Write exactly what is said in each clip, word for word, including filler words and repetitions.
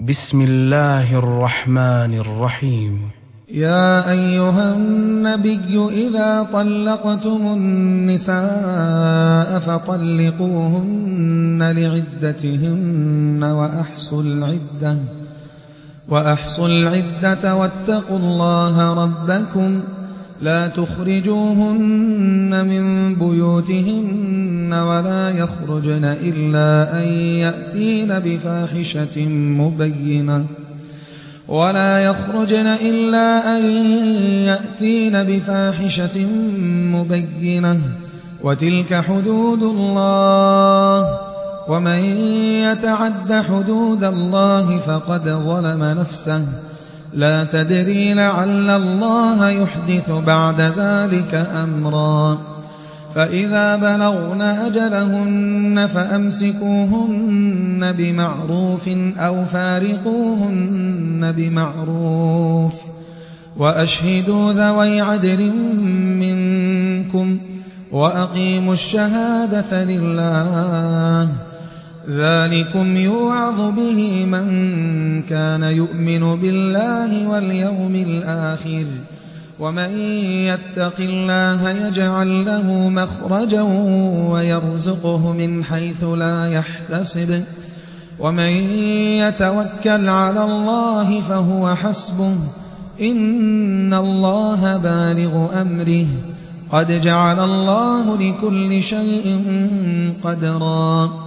بسم الله الرحمن الرحيم. يا أيها النبي إذا طلقتم النساء فطلقوهن لعدتهن وأحصوا العدة وأحصوا العدة واتقوا الله ربكم لا تخرجوهن من بيوتهن ولا يخرجن إلا أن يأتين بفاحشة مبينة ولا يخرجن إلا أن يأتين بفاحشة مبينة وتلك حدود الله ومن يتعد حدود الله فقد ظلم نفسه لا تدري لعل الله يحدث بعد ذلك أمرا فإذا بلغن أجلهن فأمسكوهن بمعروف أو فارقوهن بمعروف وأشهدوا ذوي عدل منكم وأقيموا الشهادة لله ذلكم يوعظ به من كان يؤمن بالله واليوم الآخر ومن يتق الله يجعل له مخرجا ويرزقه من حيث لا يحتسب ومن يتوكل على الله فهو حسبه إن الله بالغ أمره قد جعل الله لكل شيء قدرا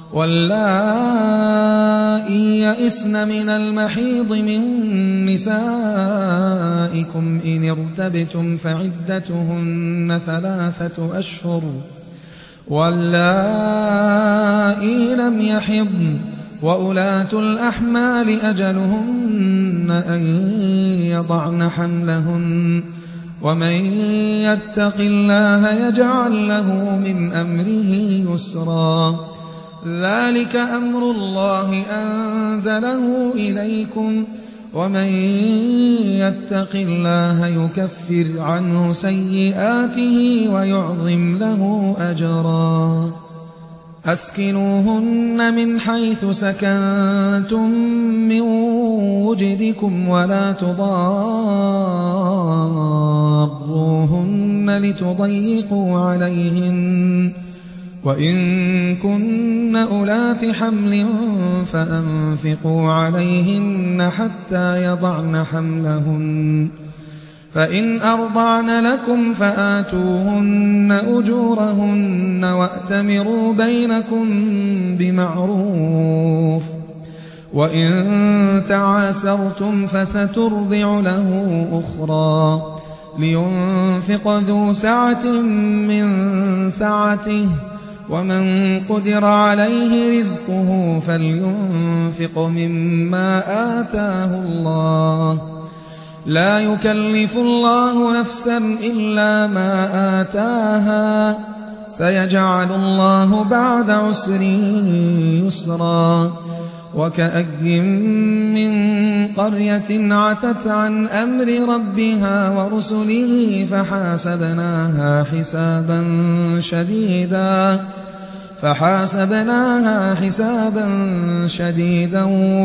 واللائي يئسن من المحيض من نسائكم إن ارتبتم فعدتهن ثلاثة أشهر واللائي لم يحضن وأولاة الأحمال أجلهن أن يضعن حملهن ومن يتق الله يجعل له من أمره يسرا ذلك أمر الله أنزله إليكم ومن يتق الله يكفر عنه سيئاته ويعظم له أجرا أسكنوهن من حيث سكنتم من وجدكم ولا تضاروهن لتضيقوا عليهن وإن كن أولات حمل فأنفقوا عليهن حتى يضعن حملهن فإن أرضعن لكم فآتوهن أجورهن وأتمروا بينكم بمعروف وإن تعاسرتم فسترضع له أخرى لينفق ذو سعة من سعته ومن قدر عليه رزقه فلينفق مما آتاه الله لا يكلف الله نفسا إلا ما آتاها سيجعل الله بعد عسر يسرا وكأي من قرية عتت عن أمر ربها ورسله فحاسبناها حسابا شديدا فحاسبناها حسابا شديدا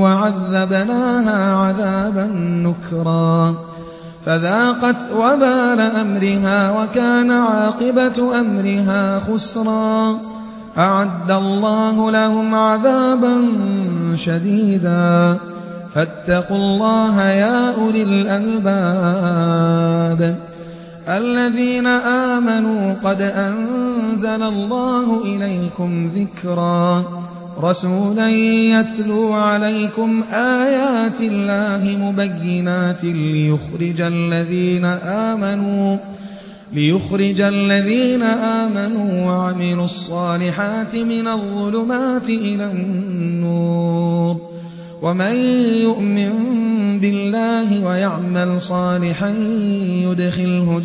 وعذبناها عذابا نكرا فذاقت وبال أمرها وكان عاقبة أمرها خسرا أعد الله لهم عذابا شديدا فاتقوا الله يا أولي الألباب الذين آمنوا قد أنزل الله إليكم ذكرا رسولا يتلو عليكم آيات الله مبينات ليخرج الذين آمنوا ليخرج الذين آمنوا وعملوا الصالحات من الظلمات إلى النور ومن يؤمن بالله ويعمل صالحا يدخله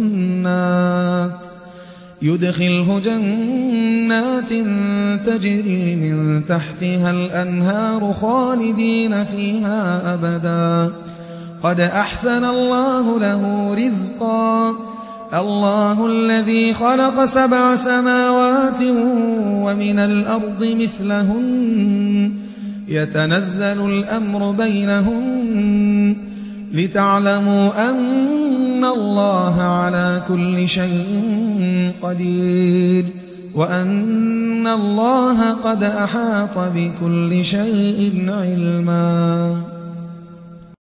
جنات يدخله جنات تجري من تحتها الأنهار خالدين فيها أبدا قد أحسن الله له رزقا الله الذي خلق سبع سماوات ومن الأرض مثلهن يتنزل الأمر بينهن لتعلموا أن الله على كل شيء قدير وأن الله قد أحاط بكل شيء علما